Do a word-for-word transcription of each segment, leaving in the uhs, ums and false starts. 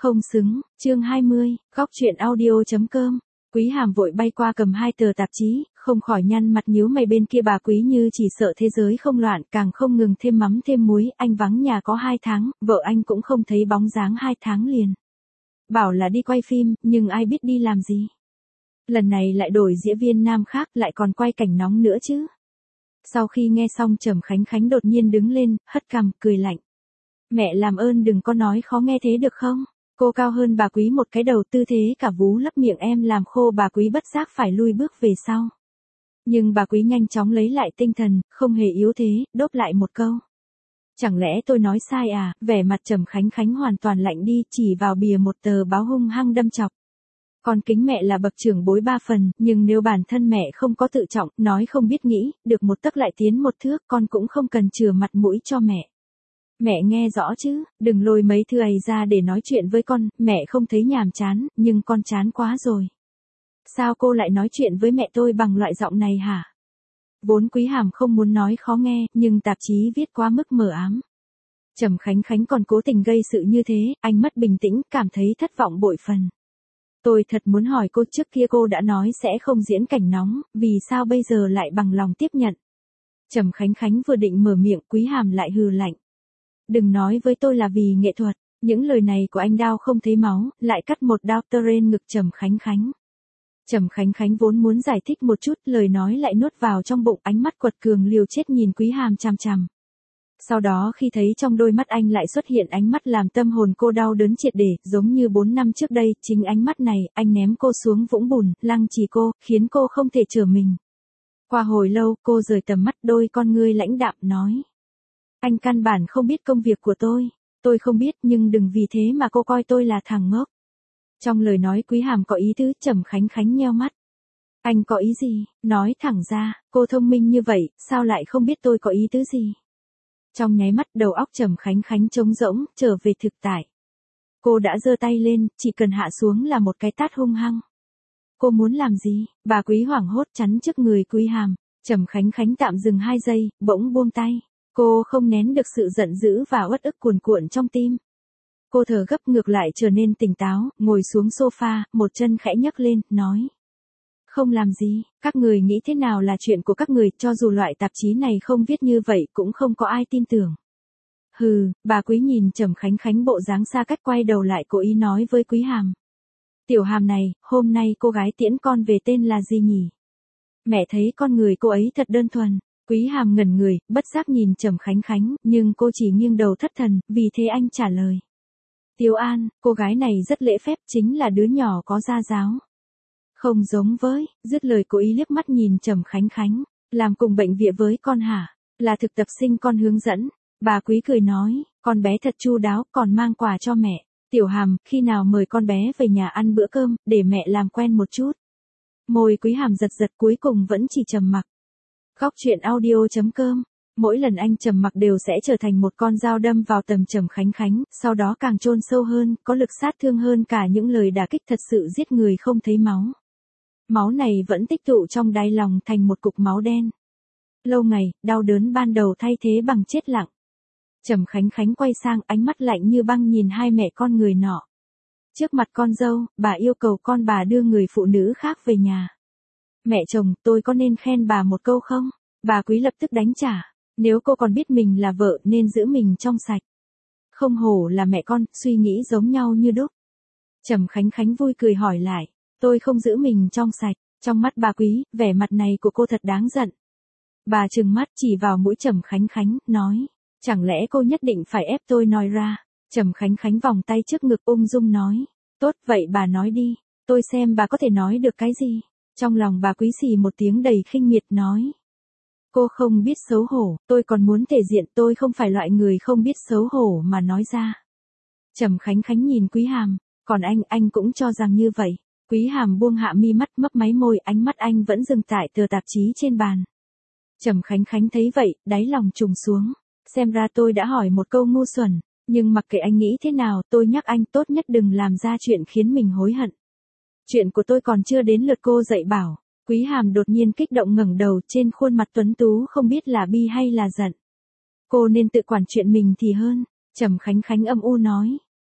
Không xứng, chương hai mươi, góc chuyện audio.com. Quý Hàm vội bay qua cầm hai tờ tạp chí, không khỏi nhăn mặt nhíu mày. Bên kia bà Quý như chỉ sợ thế giới không loạn, càng không ngừng thêm mắm thêm muối. Anh vắng nhà có hai tháng, vợ anh cũng không thấy bóng dáng hai tháng liền. Bảo là đi quay phim, nhưng ai biết đi làm gì. Lần này lại đổi diễn viên nam khác, lại còn quay cảnh nóng nữa chứ. Sau khi nghe xong, Trầm Khánh Khánh đột nhiên đứng lên, hất cằm, cười lạnh. Mẹ làm ơn đừng có nói khó nghe thế được không? Cô cao hơn bà Quý một cái đầu, tư thế cả vú lấp miệng em làm khô bà Quý bất giác phải lui bước về sau. Nhưng bà Quý nhanh chóng lấy lại tinh thần, không hề yếu thế, đốp lại một câu. Chẳng lẽ tôi nói sai à? Vẻ mặt Trầm Khánh Khánh hoàn toàn lạnh đi, chỉ vào bìa một tờ báo hung hăng đâm chọc. Con kính mẹ là bậc trưởng bối ba phần, nhưng nếu bản thân mẹ không có tự trọng, nói không biết nghĩ, được một tấc lại tiến một thước, con cũng không cần chừa mặt mũi cho mẹ. Mẹ nghe rõ chứ, đừng lôi mấy thứ ấy ra để nói chuyện với con, mẹ không thấy nhàm chán, nhưng con chán quá rồi. Sao cô lại nói chuyện với mẹ tôi bằng loại giọng này hả? Vốn Quý Hàm không muốn nói khó nghe, nhưng tạp chí viết quá mức mờ ám. Trầm Khánh Khánh còn cố tình gây sự như thế, anh mất bình tĩnh, cảm thấy thất vọng bội phần. Tôi thật muốn hỏi cô, trước kia cô đã nói sẽ không diễn cảnh nóng, vì sao bây giờ lại bằng lòng tiếp nhận? Trầm Khánh Khánh vừa định mở miệng, Quý Hàm lại hừ lạnh. Đừng nói với tôi là vì nghệ thuật, những lời này của anh đau không thấy máu, lại cắt một đao tơ trên ngực Trầm Khánh Khánh. Trầm Khánh Khánh vốn muốn giải thích một chút, lời nói lại nuốt vào trong bụng, ánh mắt quật cường liều chết nhìn Quý Hàm chằm chằm. Sau đó khi thấy trong đôi mắt anh lại xuất hiện ánh mắt làm tâm hồn cô đau đớn triệt để, giống như bốn năm trước đây, chính ánh mắt này, anh ném cô xuống vũng bùn, lăng trì cô, khiến cô không thể trở mình. Qua hồi lâu, cô rời tầm mắt, đôi con ngươi lãnh đạm nói. Anh căn bản không biết công việc của tôi, tôi không biết, nhưng đừng vì thế mà cô coi tôi là thằng ngốc. Trong lời nói Quý Hàm có ý tứ, Trầm Khánh Khánh nheo mắt. Anh có ý gì? Nói thẳng ra, cô thông minh như vậy, sao lại không biết tôi có ý tứ gì? Trong nháy mắt đầu óc Trầm Khánh Khánh trống rỗng, trở về thực tại. Cô đã giơ tay lên, chỉ cần hạ xuống là một cái tát hung hăng. Cô muốn làm gì? Bà Quý hoảng hốt chắn trước người Quý Hàm. Trầm Khánh Khánh tạm dừng hai giây, bỗng buông tay. Cô không nén được sự giận dữ và uất ức cuồn cuộn trong tim. Cô thở gấp, ngược lại trở nên tỉnh táo, ngồi xuống sofa, một chân khẽ nhấc lên, nói. Không làm gì, các người nghĩ thế nào là chuyện của các người, cho dù loại tạp chí này không viết như vậy cũng không có ai tin tưởng. Hừ, bà Quý nhìn Trầm Khánh Khánh bộ dáng xa cách, quay đầu lại cố ý nói với Quý Hàm. Tiểu Hàm này, hôm nay cô gái tiễn con về tên là gì nhỉ? Mẹ thấy con người cô ấy thật đơn thuần. Quý Hàm ngẩn người, bất giác nhìn Trầm Khánh Khánh, nhưng cô chỉ nghiêng đầu thất thần, vì thế anh trả lời. Tiếu An, cô gái này rất lễ phép, chính là đứa nhỏ có gia giáo. Không giống với, dứt lời cố ý liếc mắt nhìn Trầm Khánh Khánh, làm cùng bệnh viện với con hả? Là thực tập sinh con hướng dẫn. Bà Quý cười nói, con bé thật chu đáo, còn mang quà cho mẹ. Tiểu Hàm, khi nào mời con bé về nhà ăn bữa cơm, để mẹ làm quen một chút. Môi Quý Hàm giật giật, cuối cùng vẫn chỉ trầm mặc. Góc chuyện audio.com. Mỗi lần anh trầm mặc đều sẽ trở thành một con dao đâm vào tầm Trầm Khánh Khánh, sau đó càng chôn sâu hơn, có lực sát thương hơn cả những lời đả kích thật sự giết người không thấy máu. Máu này vẫn tích tụ trong đáy lòng thành một cục máu đen. Lâu ngày, đau đớn ban đầu thay thế bằng chết lặng. Trầm Khánh Khánh quay sang, ánh mắt lạnh như băng nhìn hai mẹ con người nọ. Trước mặt con dâu, bà yêu cầu con bà đưa người phụ nữ khác về nhà. Mẹ chồng, tôi có nên khen bà một câu không? Bà Quý lập tức đánh trả. Nếu cô còn biết mình là vợ nên giữ mình trong sạch. Không hổ là mẹ con, suy nghĩ giống nhau như đúc. Trầm Khánh Khánh vui cười hỏi lại. Tôi không giữ mình trong sạch. Trong mắt bà Quý, vẻ mặt này của cô thật đáng giận. Bà trừng mắt chỉ vào mũi Trầm Khánh Khánh, nói. Chẳng lẽ cô nhất định phải ép tôi nói ra? Trầm Khánh Khánh vòng tay trước ngực ung dung nói. Tốt vậy bà nói đi. Tôi xem bà có thể nói được cái gì. Trong lòng bà Quý xì một tiếng đầy khinh miệt nói. Cô không biết xấu hổ, tôi còn muốn thể diện, tôi không phải loại người không biết xấu hổ mà nói ra. Trầm Khánh Khánh nhìn Quý Hàm, còn anh, anh cũng cho rằng như vậy. Quý Hàm buông hạ mi mắt, mấp máy môi, ánh mắt anh vẫn dừng tại tờ tạp chí trên bàn. Trầm Khánh Khánh thấy vậy, đáy lòng trùng xuống. Xem ra tôi đã hỏi một câu ngu xuẩn, nhưng mặc kệ anh nghĩ thế nào, tôi nhắc anh tốt nhất đừng làm ra chuyện khiến mình hối hận. Chuyện của tôi còn chưa đến lượt cô dạy bảo. Quý Hàm đột nhiên kích động ngẩng đầu, trên khuôn mặt tuấn tú không biết là bi hay là giận. Cô nên tự quản chuyện mình thì hơn. Trầm Khánh Khánh âm u nói.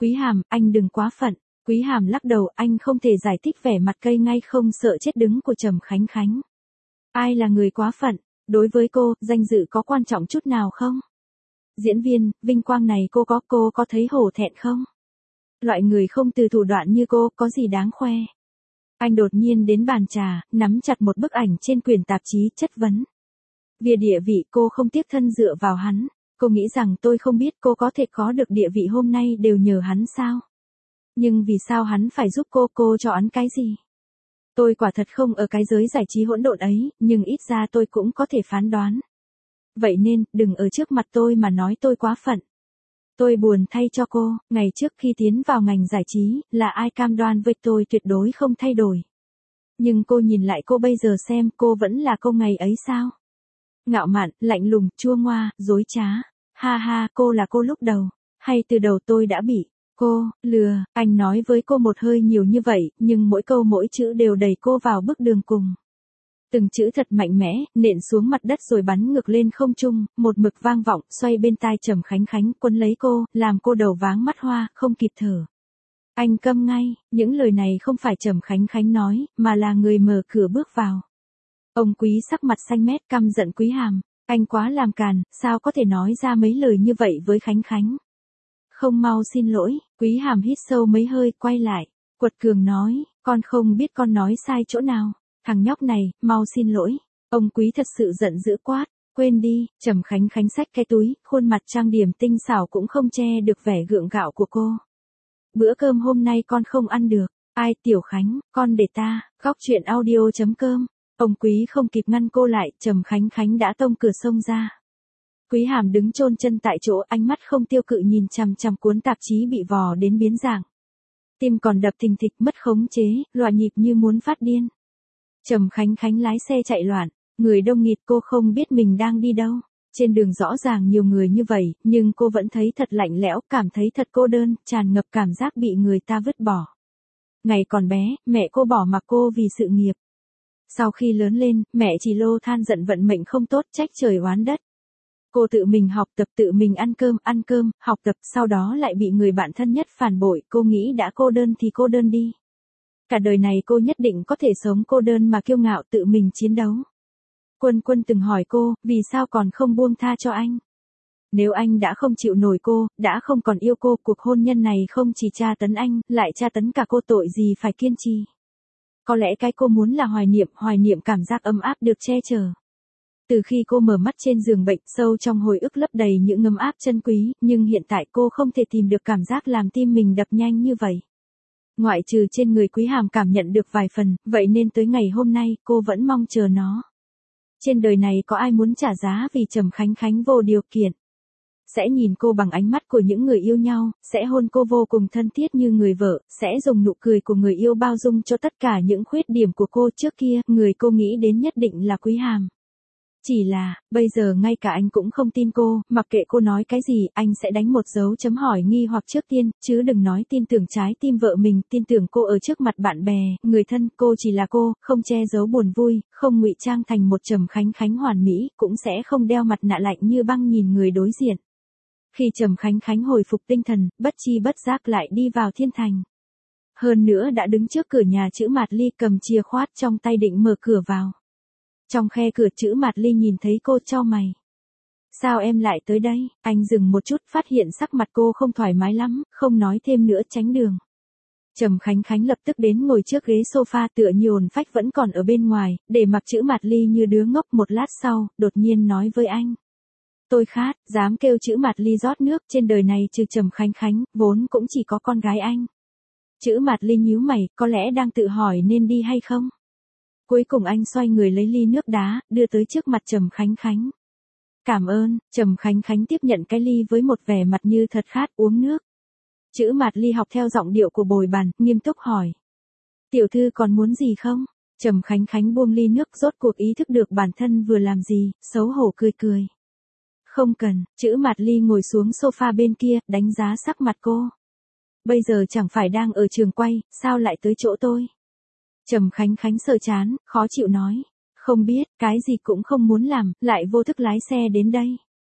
Quý Hàm, anh đừng quá phận. Quý Hàm lắc đầu, anh không thể giải thích vẻ mặt cây ngay không sợ chết đứng của Trầm Khánh Khánh. Ai là người quá phận? Đối với cô, danh dự có quan trọng chút nào không? Diễn viên, vinh quang này cô có, cô có thấy hổ thẹn không? Loại người không từ thủ đoạn như cô, có gì đáng khoe? Anh đột nhiên đến bàn trà, nắm chặt một bức ảnh trên quyển tạp chí, chất vấn. Vì địa vị cô không tiếc thân dựa vào hắn. Cô nghĩ rằng tôi không biết cô có thể có được địa vị hôm nay đều nhờ hắn sao? Nhưng vì sao hắn phải giúp cô, cô cho hắn cái gì? Tôi quả thật không ở cái giới giải trí hỗn độn ấy, nhưng ít ra tôi cũng có thể phán đoán. Vậy nên, đừng ở trước mặt tôi mà nói tôi quá phận. Tôi buồn thay cho cô, ngày trước khi tiến vào ngành giải trí, là ai cam đoan với tôi tuyệt đối không thay đổi. Nhưng cô nhìn lại cô bây giờ xem cô vẫn là cô ngày ấy sao? Ngạo mạn, lạnh lùng, chua ngoa, dối trá. Ha ha, cô là cô lúc đầu. Hay từ đầu tôi đã bị cô lừa? Anh nói với cô một hơi nhiều như vậy, nhưng mỗi câu mỗi chữ đều đẩy cô vào bước đường cùng. Từng chữ thật mạnh mẽ, nện xuống mặt đất rồi bắn ngược lên không trung, một mực vang vọng, xoay bên tai Trầm Khánh Khánh, quấn lấy cô, làm cô đầu váng mắt hoa, không kịp thở. Anh câm ngay, những lời này không phải Trầm Khánh Khánh nói, mà là người mở cửa bước vào. Ông Quý sắc mặt xanh mét, căm giận Quý Hàm, anh quá làm càn, sao có thể nói ra mấy lời như vậy với Khánh Khánh? Không mau xin lỗi. Quý Hàm hít sâu mấy hơi, quay lại, quật cường nói, con không biết con nói sai chỗ nào. Thằng nhóc này, mau xin lỗi. Ông Quý thật sự giận dữ quát, quên đi. Trầm Khánh Khánh xách cái túi, khuôn mặt trang điểm tinh xảo cũng không che được vẻ gượng gạo của cô. Bữa cơm hôm nay con không ăn được. Ai? Tiểu Khánh, con để ta. Góc truyện audio chấm com. Ông Quý không kịp ngăn cô lại, Trầm Khánh Khánh đã tông cửa xông ra. Quý Hàm đứng chôn chân tại chỗ, ánh mắt không tiêu cự nhìn chằm chằm cuốn tạp chí bị vò đến biến dạng. Tim còn đập thình thịch, mất khống chế, loạn nhịp như muốn phát điên. Trầm Khánh Khánh lái xe chạy loạn, người đông nghịt, cô không biết mình đang đi đâu. Trên đường rõ ràng nhiều người như vậy, nhưng cô vẫn thấy thật lạnh lẽo, cảm thấy thật cô đơn, tràn ngập cảm giác bị người ta vứt bỏ. Ngày còn bé, mẹ cô bỏ mặc cô vì sự nghiệp. Sau khi lớn lên, mẹ chỉ lô than giận vận mệnh không tốt, trách trời oán đất. Cô tự mình học tập, tự mình ăn cơm, ăn cơm, học tập, sau đó lại bị người bạn thân nhất phản bội, cô nghĩ đã cô đơn thì cô đơn đi. Cả đời này cô nhất định có thể sống cô đơn mà kiêu ngạo tự mình chiến đấu. Quân Quân từng hỏi cô, vì sao còn không buông tha cho anh? Nếu anh đã không chịu nổi cô, đã không còn yêu cô, cuộc hôn nhân này không chỉ tra tấn anh, lại tra tấn cả cô, tội gì phải kiên trì. Có lẽ cái cô muốn là hoài niệm, hoài niệm cảm giác ấm áp được che chở. Từ khi cô mở mắt trên giường bệnh, sâu trong hồi ức lấp đầy những ngấm áp chân quý, nhưng hiện tại cô không thể tìm được cảm giác làm tim mình đập nhanh như vậy. Ngoại trừ trên người Quý Hàm cảm nhận được vài phần, vậy nên tới ngày hôm nay, cô vẫn mong chờ nó. Trên đời này có ai muốn trả giá vì Trầm Khánh Khánh vô điều kiện? Sẽ nhìn cô bằng ánh mắt của những người yêu nhau, sẽ hôn cô vô cùng thân thiết như người vợ, sẽ dùng nụ cười của người yêu bao dung cho tất cả những khuyết điểm của cô trước kia, người cô nghĩ đến nhất định là Quý Hàm. Chỉ là, bây giờ ngay cả anh cũng không tin cô, mặc kệ cô nói cái gì, anh sẽ đánh một dấu chấm hỏi nghi hoặc trước tiên, chứ đừng nói tin tưởng trái tim vợ mình, tin tưởng cô ở trước mặt bạn bè, người thân, cô chỉ là cô, không che giấu buồn vui, không ngụy trang thành một Trầm Khánh Khánh hoàn mỹ, cũng sẽ không đeo mặt nạ lạnh như băng nhìn người đối diện. Khi Trầm Khánh Khánh hồi phục tinh thần, bất chi bất giác lại đi vào thiên thành. Hơn nữa đã đứng trước cửa nhà chữ Mạt Ly cầm chìa khoát trong tay định mở cửa vào. Trong khe cửa chữ Mạt Ly nhìn thấy cô chau mày. Sao em lại tới đây? Anh dừng một chút, phát hiện sắc mặt cô không thoải mái lắm, không nói thêm nữa, tránh đường. Trầm Khánh Khánh lập tức đến ngồi trước ghế sofa tựa như hồn phách vẫn còn ở bên ngoài, để mặc chữ Mạt Ly như đứa ngốc. Một lát sau, đột nhiên nói với anh. Tôi khát, dám kêu chữ Mạt Ly rót nước, trên đời này trừ Trầm Khánh Khánh, vốn cũng chỉ có con gái anh. Chữ Mạt Ly nhíu mày, có lẽ đang tự hỏi nên đi hay không. Cuối cùng anh xoay người lấy ly nước đá, đưa tới trước mặt Trầm Khánh Khánh. Cảm ơn. Trầm Khánh Khánh tiếp nhận cái ly với một vẻ mặt như thật khát, uống nước. Chữ Mạt Ly học theo giọng điệu của bồi bàn, nghiêm túc hỏi. Tiểu thư còn muốn gì không? Trầm Khánh Khánh buông ly nước, rốt cuộc ý thức được bản thân vừa làm gì, xấu hổ cười cười. Không cần. Chữ Mạt Ly ngồi xuống sofa bên kia, đánh giá sắc mặt cô. Bây giờ chẳng phải đang ở trường quay, sao lại tới chỗ tôi? Trầm Khánh Khánh sờ chán, khó chịu nói. Không biết, cái gì cũng không muốn làm, lại vô thức lái xe đến đây.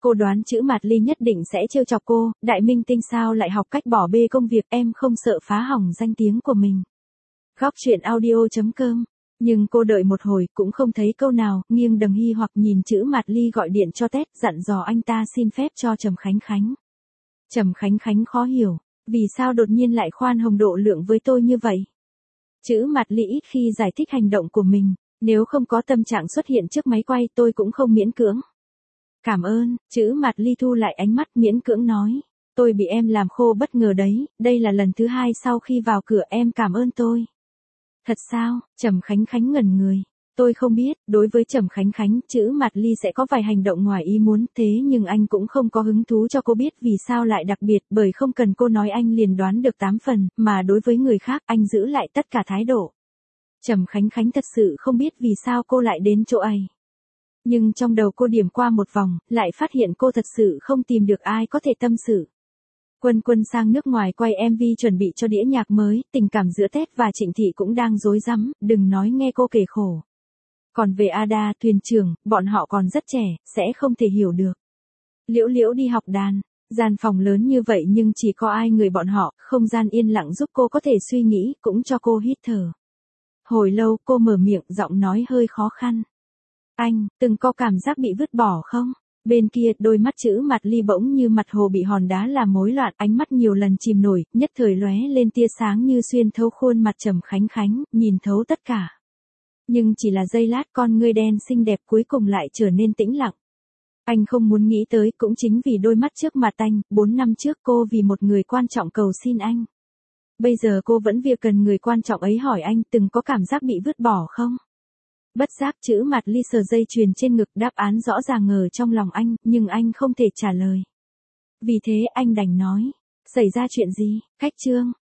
Cô đoán chữ Mạt Ly nhất định sẽ trêu chọc cô, đại minh tinh sao lại học cách bỏ bê công việc, em không sợ phá hỏng danh tiếng của mình. Góc truyện audio chấm com. Nhưng cô đợi một hồi cũng không thấy câu nào, nghiêng đằng hy hoặc nhìn chữ Mạt Ly gọi điện cho Tết, dặn dò anh ta xin phép cho Trầm Khánh Khánh. Trầm Khánh Khánh khó hiểu, vì sao đột nhiên lại khoan hồng độ lượng với tôi như vậy? Chữ Mạt Ly ít khi giải thích hành động của mình, nếu không có tâm trạng xuất hiện trước máy quay tôi cũng không miễn cưỡng. Cảm ơn, chữ Mạt Ly thu lại ánh mắt miễn cưỡng nói. Tôi bị em làm khô bất ngờ đấy, đây là lần thứ hai sau khi vào cửa em cảm ơn tôi. Thật sao? Trầm Khánh Khánh ngẩn người. Tôi không biết, đối với Trầm Khánh Khánh, chữ Mạt Ly sẽ có vài hành động ngoài ý muốn, thế nhưng anh cũng không có hứng thú cho cô biết vì sao lại đặc biệt, bởi không cần cô nói anh liền đoán được tám phần, mà đối với người khác anh giữ lại tất cả thái độ. Trầm Khánh Khánh thật sự không biết vì sao cô lại đến chỗ ấy. Nhưng trong đầu cô điểm qua một vòng, lại phát hiện cô thật sự không tìm được ai có thể tâm sự. Quân Quân sang nước ngoài quay em vê chuẩn bị cho đĩa nhạc mới, tình cảm giữa Tết và Trịnh Thị cũng đang rối rắm, đừng nói nghe cô kể khổ. Còn về Ada, thuyền trưởng, bọn họ còn rất trẻ, sẽ không thể hiểu được. Liễu Liễu đi học đàn, gian phòng lớn như vậy nhưng chỉ có ai người bọn họ, không gian yên lặng giúp cô có thể suy nghĩ, cũng cho cô hít thở. Hồi lâu cô mở miệng, giọng nói hơi khó khăn. Anh, từng có cảm giác bị vứt bỏ không? Bên kia, đôi mắt chữ Mạt Ly bỗng như mặt hồ bị hòn đá làm mối loạn, ánh mắt nhiều lần chìm nổi, nhất thời lóe lên tia sáng như xuyên thấu khuôn mặt Trầm Khánh Khánh, nhìn thấu tất cả. Nhưng chỉ là giây lát con ngươi đen xinh đẹp cuối cùng lại trở nên tĩnh lặng. Anh không muốn nghĩ tới, cũng chính vì đôi mắt trước mặt anh, bốn năm trước cô vì một người quan trọng cầu xin anh. Bây giờ cô vẫn việc cần người quan trọng ấy hỏi anh từng có cảm giác bị vứt bỏ không? Bất giác chữ Mạt Ly sờ dây chuyền trên ngực, đáp án rõ ràng ngờ trong lòng anh, nhưng anh không thể trả lời. Vì thế anh đành nói, xảy ra chuyện gì, Khách Trương,